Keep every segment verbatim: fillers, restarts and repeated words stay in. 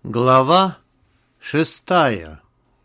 Глава шестая.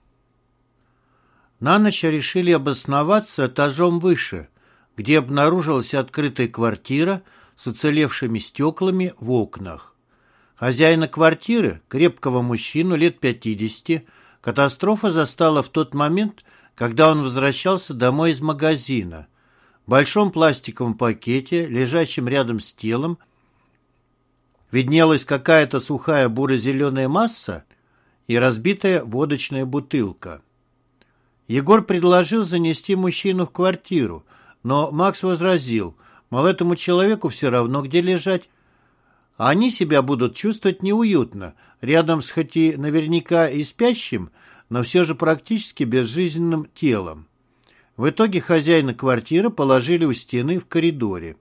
На ночь решили обосноваться этажом выше, где обнаружилась открытая квартира с уцелевшими стеклами в окнах. Хозяина квартиры, крепкого мужчину лет пятидесяти, катастрофа застала в тот момент, когда он возвращался домой из магазина. В большом пластиковом пакете, лежащем рядом с телом, виднелась какая-то сухая буро-зеленая масса и разбитая водочная бутылка. Егор предложил занести мужчину в квартиру, но Макс возразил, мол, этому человеку все равно, где лежать, а они себя будут чувствовать неуютно, рядом с хоть и наверняка и спящим, но все же практически безжизненным телом. В итоге хозяина квартиры положили у стены в коридоре.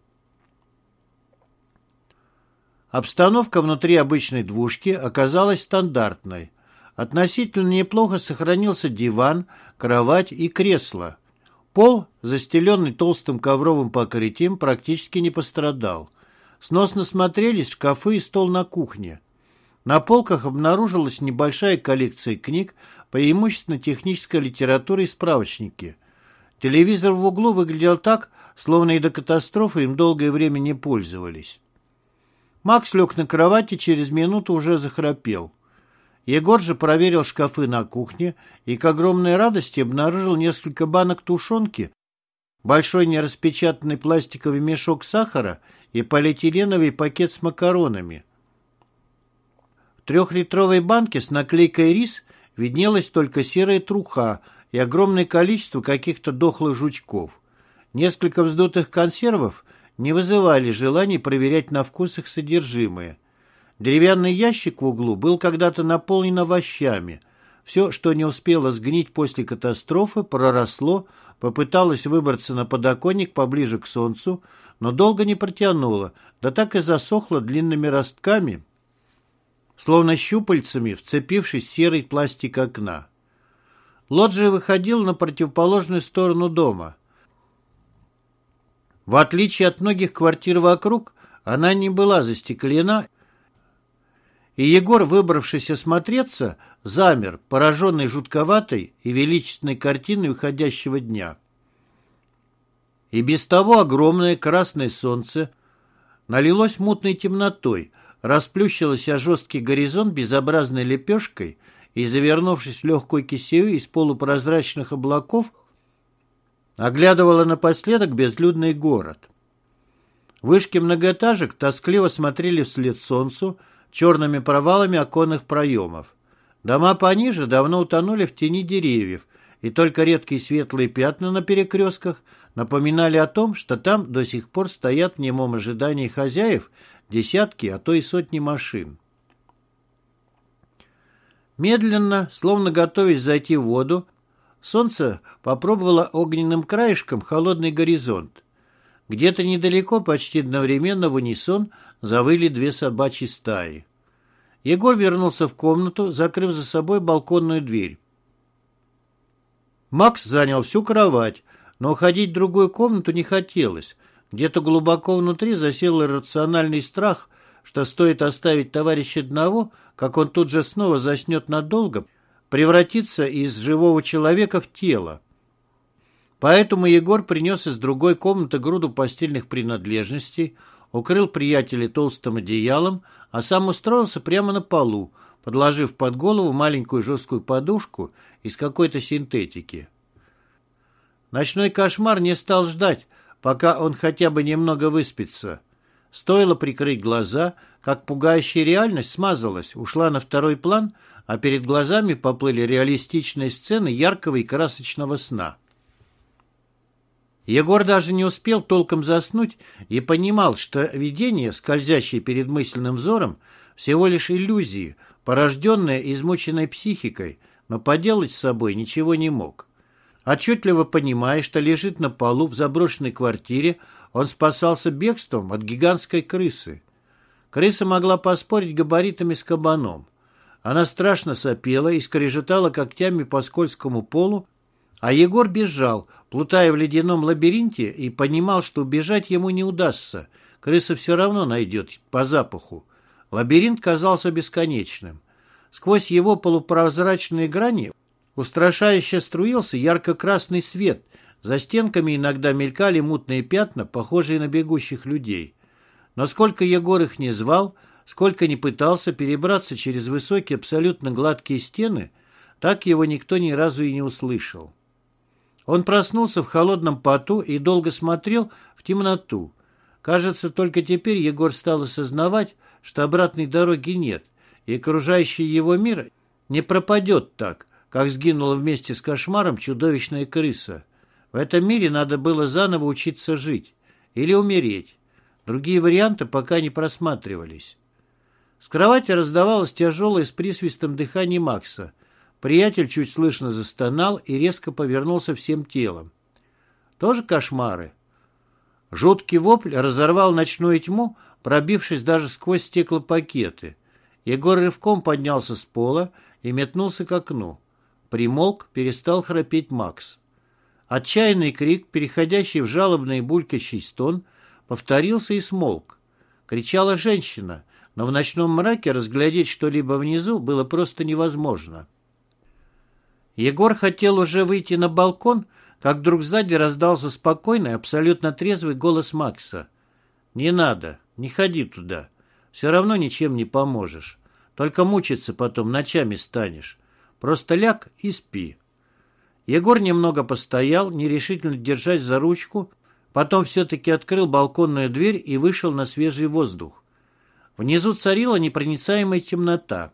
Обстановка внутри обычной двушки оказалась стандартной. Относительно неплохо сохранился диван, кровать и кресло. Пол, застеленный толстым ковровым покрытием, практически не пострадал. Сносно смотрелись шкафы и стол на кухне. На полках обнаружилась небольшая коллекция книг, преимущественно технической литературы и справочники. Телевизор в углу выглядел так, словно и до катастрофы им долгое время не пользовались. Макс лег на кровати и через минуту уже захрапел. Егор же проверил шкафы на кухне и, к огромной радости, обнаружил несколько банок тушенки, большой нераспечатанный пластиковый мешок сахара и полиэтиленовый пакет с макаронами. В трехлитровой банке с наклейкой «Рис» виднелась только серая труха и огромное количество каких-то дохлых жучков. Несколько вздутых консервов не вызывали желания проверять на вкус их содержимое. Деревянный ящик в углу был когда-то наполнен овощами. Все, что не успело сгнить после катастрофы, проросло, попыталось выбраться на подоконник поближе к солнцу, но долго не протянуло, да так и засохло длинными ростками, словно щупальцами, вцепившись в серый пластик окна. Лоджия выходила на противоположную сторону дома. В отличие от многих квартир вокруг, она не была застеклена, и Егор, выбравшись осмотреться, замер, пораженный жутковатой и величественной картиной уходящего дня. И без того огромное красное солнце налилось мутной темнотой, расплющилось о жесткий горизонт безобразной лепешкой и, завернувшись в легкую кисею из полупрозрачных облаков, оглядывала напоследок безлюдный город. Вышки многоэтажек тоскливо смотрели вслед солнцу черными провалами оконных проемов. Дома пониже давно утонули в тени деревьев, и только редкие светлые пятна на перекрестках напоминали о том, что там до сих пор стоят в немом ожидании хозяев десятки, а то и сотни машин. Медленно, словно готовясь зайти в воду, солнце попробовало огненным краешком холодный горизонт. Где-то недалеко, почти одновременно в унисон, завыли две собачьи стаи. Егор вернулся в комнату, закрыв за собой балконную дверь. Макс занял всю кровать, но уходить в другую комнату не хотелось. Где-то глубоко внутри засел иррациональный страх, что стоит оставить товарища одного, как он тут же снова заснет надолго, превратиться из живого человека в тело. Поэтому Егор принес из другой комнаты груду постельных принадлежностей, укрыл приятеля толстым одеялом, а сам устроился прямо на полу, подложив под голову маленькую жесткую подушку из какой-то синтетики. Ночной кошмар не стал ждать, пока он хотя бы немного выспится. Стоило прикрыть глаза, как пугающая реальность смазалась, ушла на второй план, а перед глазами поплыли реалистичные сцены яркого и красочного сна. Егор даже не успел толком заснуть и понимал, что видение, скользящее перед мысленным взором, всего лишь иллюзии, порожденные измученной психикой, но поделать с собой ничего не мог. Отчетливо понимая, что лежит на полу в заброшенной квартире, он спасался бегством от гигантской крысы. Крыса могла поспорить габаритами с кабаном. Она страшно сопела и скрежетала когтями по скользкому полу, а Егор бежал, плутая в ледяном лабиринте, и понимал, что убежать ему не удастся. Крыса все равно найдет по запаху. Лабиринт казался бесконечным. Сквозь его полупрозрачные грани устрашающе струился ярко-красный свет. За стенками иногда мелькали мутные пятна, похожие на бегущих людей. Но сколько Егор их не звал, сколько не пытался перебраться через высокие абсолютно гладкие стены, так его никто ни разу и не услышал. Он проснулся в холодном поту и долго смотрел в темноту. Кажется, только теперь Егор стал осознавать, что обратной дороги нет, и окружающий его мир не пропадет так, как сгинула вместе с кошмаром чудовищная крыса. В этом мире надо было заново учиться жить или умереть. Другие варианты пока не просматривались. С кровати раздавалось тяжелое с присвистом дыхание Макса. Приятель чуть слышно застонал и резко повернулся всем телом. Тоже кошмары? Жуткий вопль разорвал ночную тьму, пробившись даже сквозь стеклопакеты. Егор рывком поднялся с пола и метнулся к окну. Примолк, перестал храпеть Макс. Отчаянный крик, переходящий в жалобный булькающий стон, повторился и смолк. Кричала женщина, но в ночном мраке разглядеть что-либо внизу было просто невозможно. Егор хотел уже выйти на балкон, как вдруг сзади раздался спокойный, абсолютно трезвый голос Макса. «Не надо, не ходи туда. Все равно ничем не поможешь. Только мучиться потом ночами станешь. Просто ляг и спи». Егор немного постоял, нерешительно держась за ручку, потом все-таки открыл балконную дверь и вышел на свежий воздух. Внизу царила непроницаемая темнота.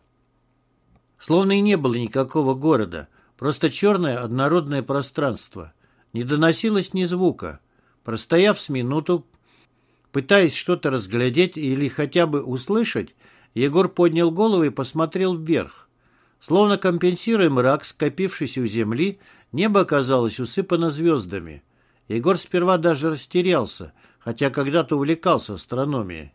Словно и не было никакого города, просто черное однородное пространство. Не доносилось ни звука. Простояв с минуту, пытаясь что-то разглядеть или хотя бы услышать, Егор поднял голову и посмотрел вверх. Словно компенсируя мрак, скопившийся у земли, небо оказалось усыпано звездами. Егор сперва даже растерялся, хотя когда-то увлекался астрономией.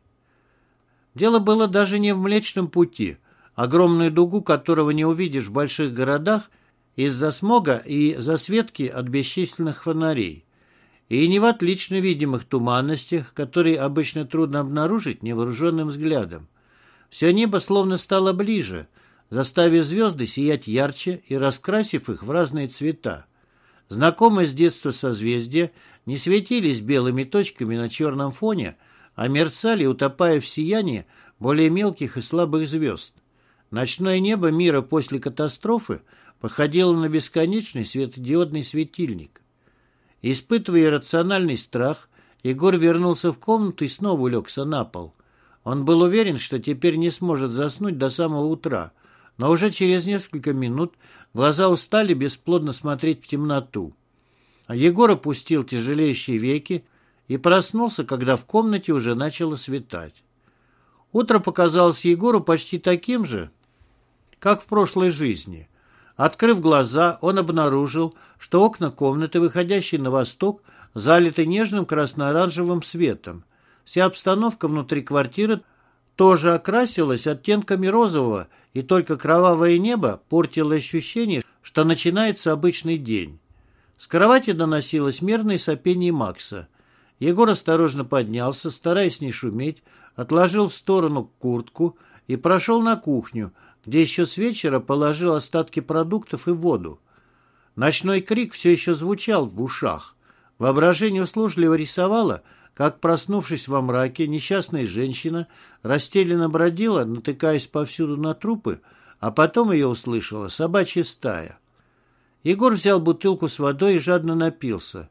Дело было даже не в Млечном Пути, огромную дугу которого не увидишь в больших городах из-за смога и засветки от бесчисленных фонарей, и не в отлично видимых туманностях, которые обычно трудно обнаружить невооруженным взглядом. Все небо словно стало ближе, заставив звезды сиять ярче и раскрасив их в разные цвета. Знакомые с детства созвездия не светились белыми точками на черном фоне, а мерцали, утопая в сиянии более мелких и слабых звезд. Ночное небо мира после катастрофы походило на бесконечный светодиодный светильник. Испытывая иррациональный страх, Егор вернулся в комнату и снова улегся на пол. Он был уверен, что теперь не сможет заснуть до самого утра, но уже через несколько минут глаза устали бесплодно смотреть в темноту. А Егор опустил тяжелеющие веки и проснулся, когда в комнате уже начало светать. Утро показалось Егору почти таким же, как в прошлой жизни. Открыв глаза, он обнаружил, что окна комнаты, выходящие на восток, залиты нежным красно-оранжевым светом. Вся обстановка внутри квартиры тоже окрасилась оттенками розового, и только кровавое небо портило ощущение, что начинается обычный день. С кровати доносилось мерное сопение Макса. Егор осторожно поднялся, стараясь не шуметь, отложил в сторону куртку и прошел на кухню, где еще с вечера положил остатки продуктов и воду. Ночной крик все еще звучал в ушах. Воображение услужливо рисовало, как, проснувшись во мраке, несчастная женщина растерянно бродила, натыкаясь повсюду на трупы, а потом ее услышала собачья стая. Егор взял бутылку с водой и жадно напился.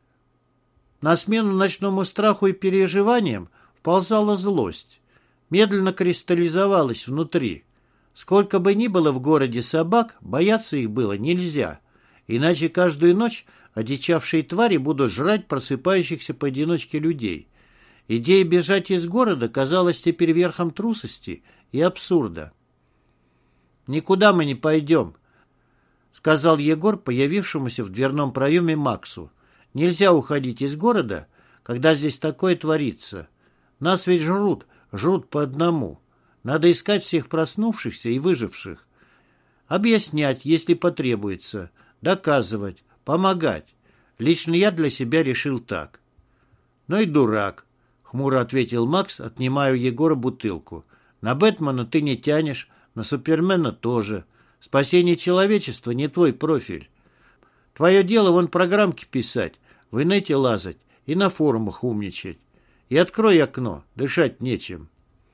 На смену ночному страху и переживаниям вползала злость. Медленно кристаллизовалась внутри. Сколько бы ни было в городе собак, бояться их было нельзя, иначе каждую ночь одичавшие твари будут жрать просыпающихся поодиночке людей. Идея бежать из города казалась теперь верхом трусости и абсурда. «Никуда мы не пойдем», — сказал Егор, появившемуся в дверном проеме Максу. «Нельзя уходить из города, когда здесь такое творится. Нас ведь жрут, жрут по одному. Надо искать всех проснувшихся и выживших. Объяснять, если потребуется, доказывать, помогать. Лично я для себя решил так». «Ну и дурак», — хмуро ответил Макс, отнимая у Егора бутылку. «На Бэтмена ты не тянешь, на Супермена тоже. Спасение человечества не твой профиль. Твое дело вон программки писать, в инете лазать и на форумах умничать. И открой окно, дышать нечем».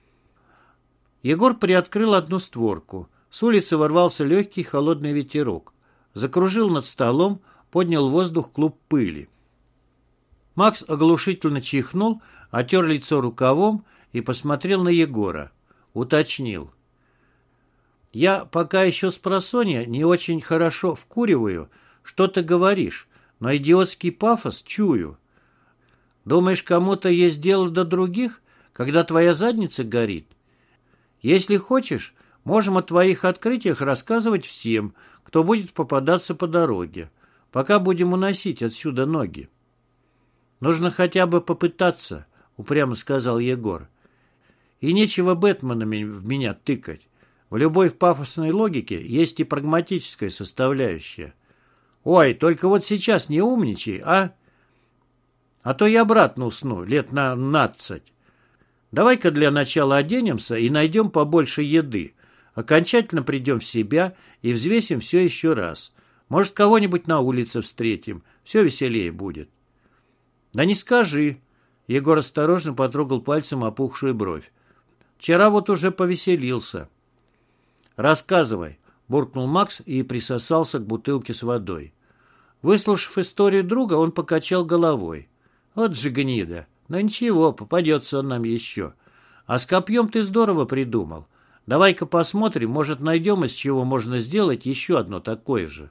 Егор приоткрыл одну створку. С улицы ворвался легкий холодный ветерок. Закружил над столом, поднял в воздух клуб пыли. Макс оглушительно чихнул, отер лицо рукавом и посмотрел на Егора. Уточнил: «Я пока еще спросонья не очень хорошо вкуриваю, что ты говоришь, но идиотский пафос чую. Думаешь, кому-то есть дело до других, когда твоя задница горит? Если хочешь, можем о твоих открытиях рассказывать всем, кто будет попадаться по дороге, пока будем уносить отсюда ноги». «Нужно хотя бы попытаться», — упрямо сказал Егор. «И нечего Бэтменами в меня тыкать. В любой пафосной логике есть и прагматическая составляющая. Ой, только вот сейчас не умничай, а? А то я обратно усну лет на нацать. Давай-ка для начала оденемся и найдем побольше еды. Окончательно придем в себя и взвесим все еще раз. Может, кого-нибудь на улице встретим. Все веселее будет». «Да не скажи». Егор осторожно потрогал пальцем опухшую бровь. «Вчера вот уже повеселился». «Рассказывай», — буркнул Макс и присосался к бутылке с водой. Выслушав историю друга, он покачал головой. «Вот же гнида. Но ничего, попадется он нам еще. А с копьем ты здорово придумал. Давай-ка посмотрим, может, найдем, из чего можно сделать еще одно такое же».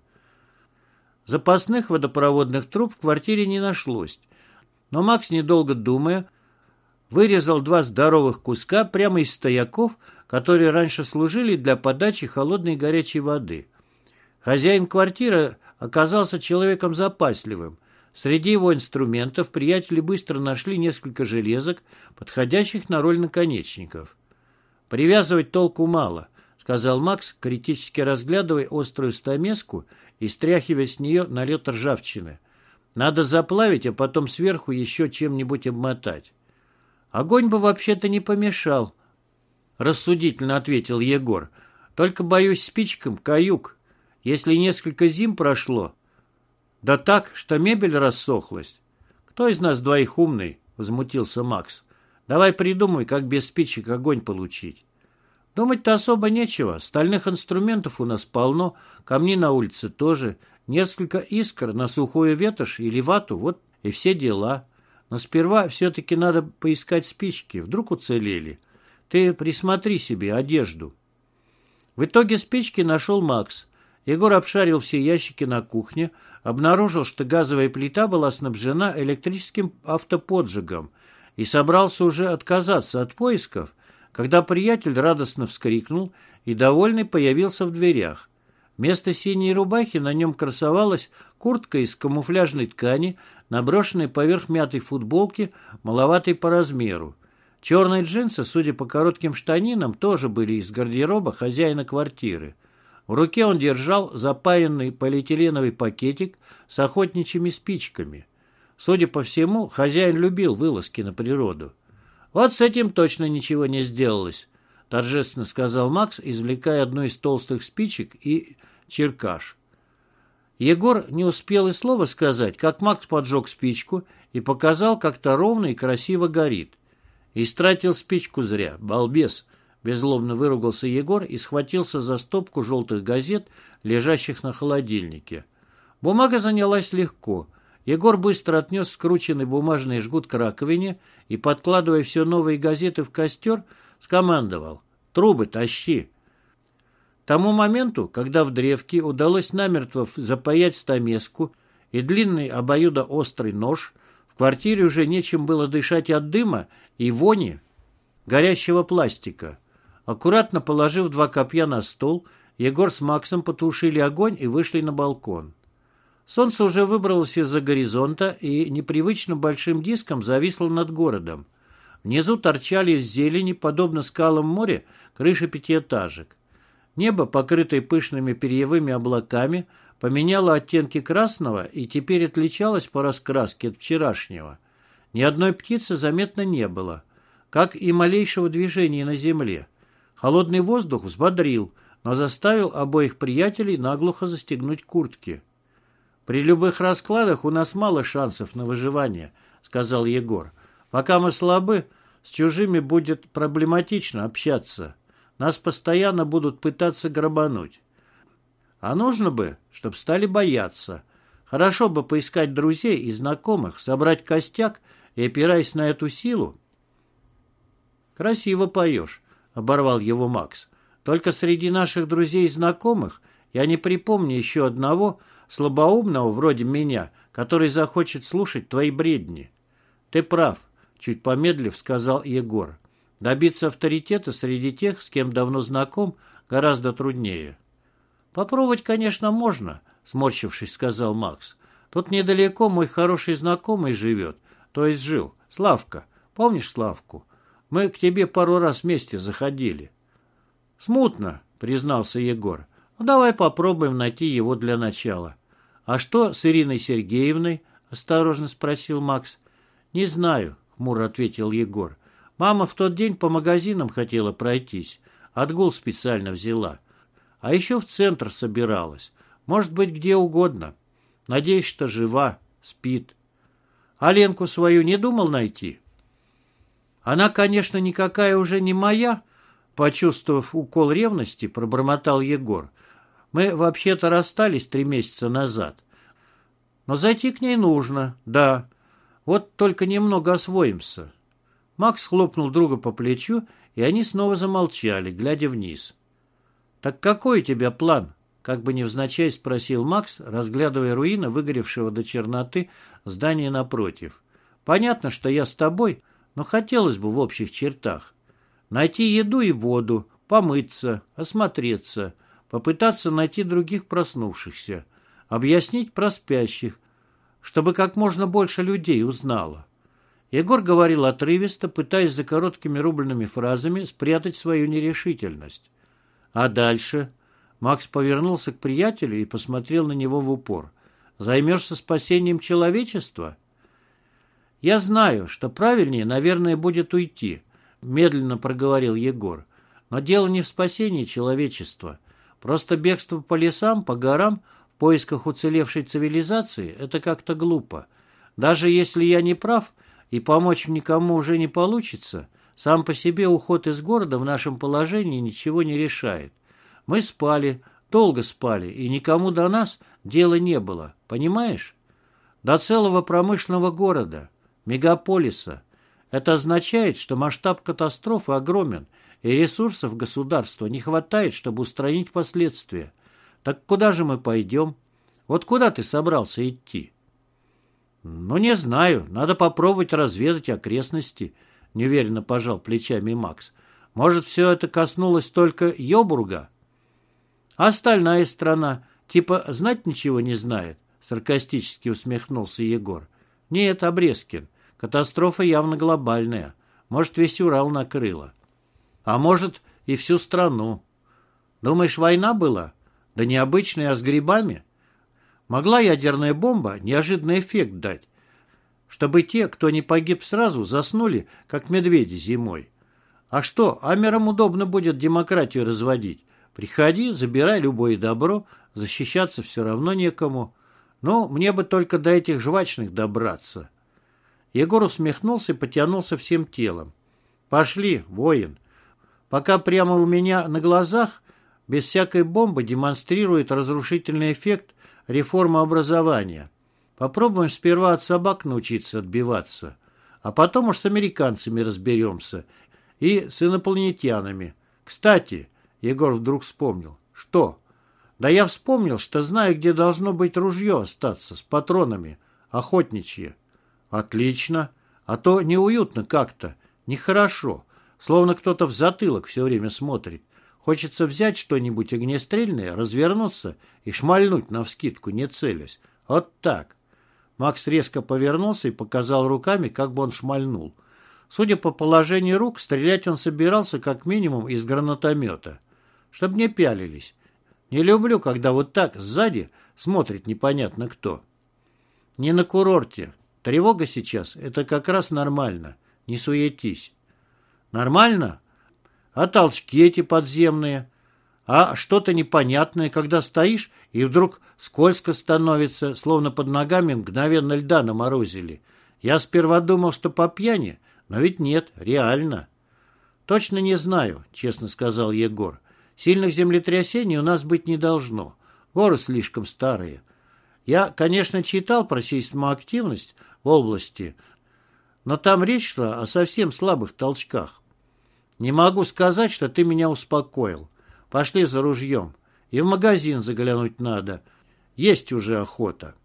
Запасных водопроводных труб в квартире не нашлось, но Макс, недолго думая, вырезал два здоровых куска прямо из стояков, которые раньше служили для подачи холодной и горячей воды. Хозяин квартиры оказался человеком запасливым. Среди его инструментов приятели быстро нашли несколько железок, подходящих на роль наконечников. «Привязывать толку мало», — сказал Макс, критически разглядывая острую стамеску и стряхивая с нее налет ржавчины. «Надо заплавить, а потом сверху еще чем-нибудь обмотать». «Огонь бы вообще-то не помешал», — рассудительно ответил Егор. «Только, боюсь, спичкам каюк. Если несколько зим прошло, да так, что мебель рассохлась». «Кто из нас двоих умный?» — возмутился Макс. «Давай придумай, как без спичек огонь получить». «Думать-то особо нечего. Стальных инструментов у нас полно, камни на улице тоже, несколько искр на сухую ветошь или вату, вот и все дела. Но сперва все-таки надо поискать спички, вдруг уцелели. Ты присмотри себе одежду». В итоге спички нашел Макс. Егор обшарил все ящики на кухне, обнаружил, что газовая плита была снабжена электрическим автоподжигом и собрался уже отказаться от поисков, когда приятель радостно вскрикнул и, довольный, появился в дверях. Вместо синей рубахи на нем красовалась куртка из камуфляжной ткани, наброшенная поверх мятой футболки, маловатой по размеру. Черные джинсы, судя по коротким штанинам, тоже были из гардероба хозяина квартиры. В руке он держал запаянный полиэтиленовый пакетик с охотничьими спичками. Судя по всему, хозяин любил вылазки на природу. «Вот с этим точно ничего не сделалось», — торжественно сказал Макс, извлекая одну из толстых спичек и черкаш. Егор не успел и слова сказать, как Макс поджег спичку и показал, как-то ровно и красиво горит. «Истратил спичку зря, балбес», — беззлобно выругался Егор и схватился за стопку желтых газет, лежащих на холодильнике. Бумага занялась легко. Егор быстро отнес скрученный бумажный жгут к раковине и, подкладывая все новые газеты в костер, скомандовал: «Трубы тащи». К тому моменту, когда в древке удалось намертво запаять стамеску и длинный обоюдоострый нож, в квартире уже нечем было дышать от дыма и вони горящего пластика. Аккуратно положив два копья на стол, Егор с Максом потушили огонь и вышли на балкон. Солнце уже выбралось из-за горизонта и непривычно большим диском зависло над городом. Внизу торчали из зелени, подобно скалам моря, крыши пятиэтажек. Небо, покрытое пышными перьевыми облаками, поменяло оттенки красного и теперь отличалось по раскраске от вчерашнего. Ни одной птицы заметно не было, как и малейшего движения на земле. Холодный воздух взбодрил, но заставил обоих приятелей наглухо застегнуть куртки. «При любых раскладах у нас мало шансов на выживание», — сказал Егор. «Пока мы слабы, с чужими будет проблематично общаться. Нас постоянно будут пытаться грабануть. А нужно бы, чтобы стали бояться. Хорошо бы поискать друзей и знакомых, собрать костяк и, опираясь на эту силу...» «Красиво поешь», — оборвал его Макс. «Только среди наших друзей и знакомых я не припомню еще одного слабоумного вроде меня, который захочет слушать твои бредни». «Ты прав», — чуть помедлив сказал Егор. «Добиться авторитета среди тех, с кем давно знаком, гораздо труднее». «Попробовать, конечно, можно», — сморщившись, сказал Макс. «Тут недалеко мой хороший знакомый живет, то есть жил, Славка. Помнишь Славку? Мы к тебе пару раз вместе заходили». «Смутно», — признался Егор. «Ну, давай попробуем найти его для начала». «А что с Ириной Сергеевной?» — осторожно спросил Макс. «Не знаю», — хмуро ответил Егор. «Мама в тот день по магазинам хотела пройтись. Отгул специально взяла. А еще в центр собиралась. Может быть, где угодно. Надеюсь, что жива, спит. А Ленку свою не думал найти?» «Она, конечно, никакая уже не моя», — почувствовав укол ревности, пробормотал Егор. «Мы вообще-то расстались три месяца назад. Но зайти к ней нужно, да. Вот только немного освоимся». Макс хлопнул друга по плечу, и они снова замолчали, глядя вниз. «Так какой у тебя план?» — как бы невзначай спросил Макс, разглядывая руины выгоревшего до черноты здания напротив. «Понятно, что я с тобой, но хотелось бы в общих чертах. Найти еду и воду, помыться, осмотреться, попытаться найти других проснувшихся, объяснить про спящих, чтобы как можно больше людей узнало». Егор говорил отрывисто, пытаясь за короткими рубленными фразами спрятать свою нерешительность. «А дальше?» Макс повернулся к приятелю и посмотрел на него в упор. «Займешься спасением человечества?» «Я знаю, что правильнее, наверное, будет уйти», — медленно проговорил Егор. «Но дело не в спасении человечества. Просто бегство по лесам, по горам, в поисках уцелевшей цивилизации — это как-то глупо. Даже если я не прав и помочь никому уже не получится, сам по себе уход из города в нашем положении ничего не решает. Мы спали, долго спали, и никому до нас дела не было, понимаешь? До целого промышленного города, мегаполиса. Это означает, что масштаб катастрофы огромен, и ресурсов государства не хватает, чтобы устранить последствия. Так куда же мы пойдем? Вот куда ты собрался идти?» «Ну, не знаю, надо попробовать разведать окрестности», — неуверенно пожал плечами Макс. «Может, все это коснулось только Йобурга? А остальная страна, типа, знать ничего не знает?» — саркастически усмехнулся Егор. «Нет, Обрезкин, катастрофа явно глобальная. Может, весь Урал накрыло. А может, и всю страну. Думаешь, война была? Да необычная, а с грибами? Могла ядерная бомба неожиданный эффект дать, чтобы те, кто не погиб сразу, заснули, как медведи зимой. А что, амерам удобно будет демократию разводить? Приходи, забирай любое добро, защищаться все равно некому. Ну, мне бы только до этих жвачных добраться». Егор усмехнулся и потянулся всем телом. «Пошли, воин. Пока прямо у меня на глазах, без всякой бомбы, демонстрирует разрушительный эффект реформа образования. Попробуем сперва от собак научиться отбиваться, а потом уж с американцами разберемся и с инопланетянами. Кстати, Егор вдруг вспомнил. Что? Да я вспомнил, что знаю, где должно быть ружье остаться с патронами, охотничье. Отлично. А то неуютно как-то, нехорошо, словно кто-то в затылок все время смотрит. Хочется взять что-нибудь огнестрельное, развернуться и шмальнуть навскидку, не целясь. Вот так. Макс резко повернулся и показал руками, как бы он шмальнул. Судя по положению рук, стрелять он собирался как минимум из гранатомета. Чтоб не пялились. Не люблю, когда вот так сзади смотрит непонятно кто. Не на курорте. Тревога сейчас — это как раз нормально. Не суетись. Нормально? А толчки эти подземные? А что-то непонятное, когда стоишь, и вдруг скользко становится, словно под ногами мгновенно льда наморозили. Я сперва думал, что по пьяни, но ведь нет, реально. Точно не знаю, честно сказал Егор. Сильных землетрясений у нас быть не должно. Горы слишком старые. Я, конечно, читал про сейсмоактивность в области, но там речь шла о совсем слабых толчках. Не могу сказать, что ты меня успокоил. Пошли за ружьем. И в магазин заглянуть надо. Есть уже охота.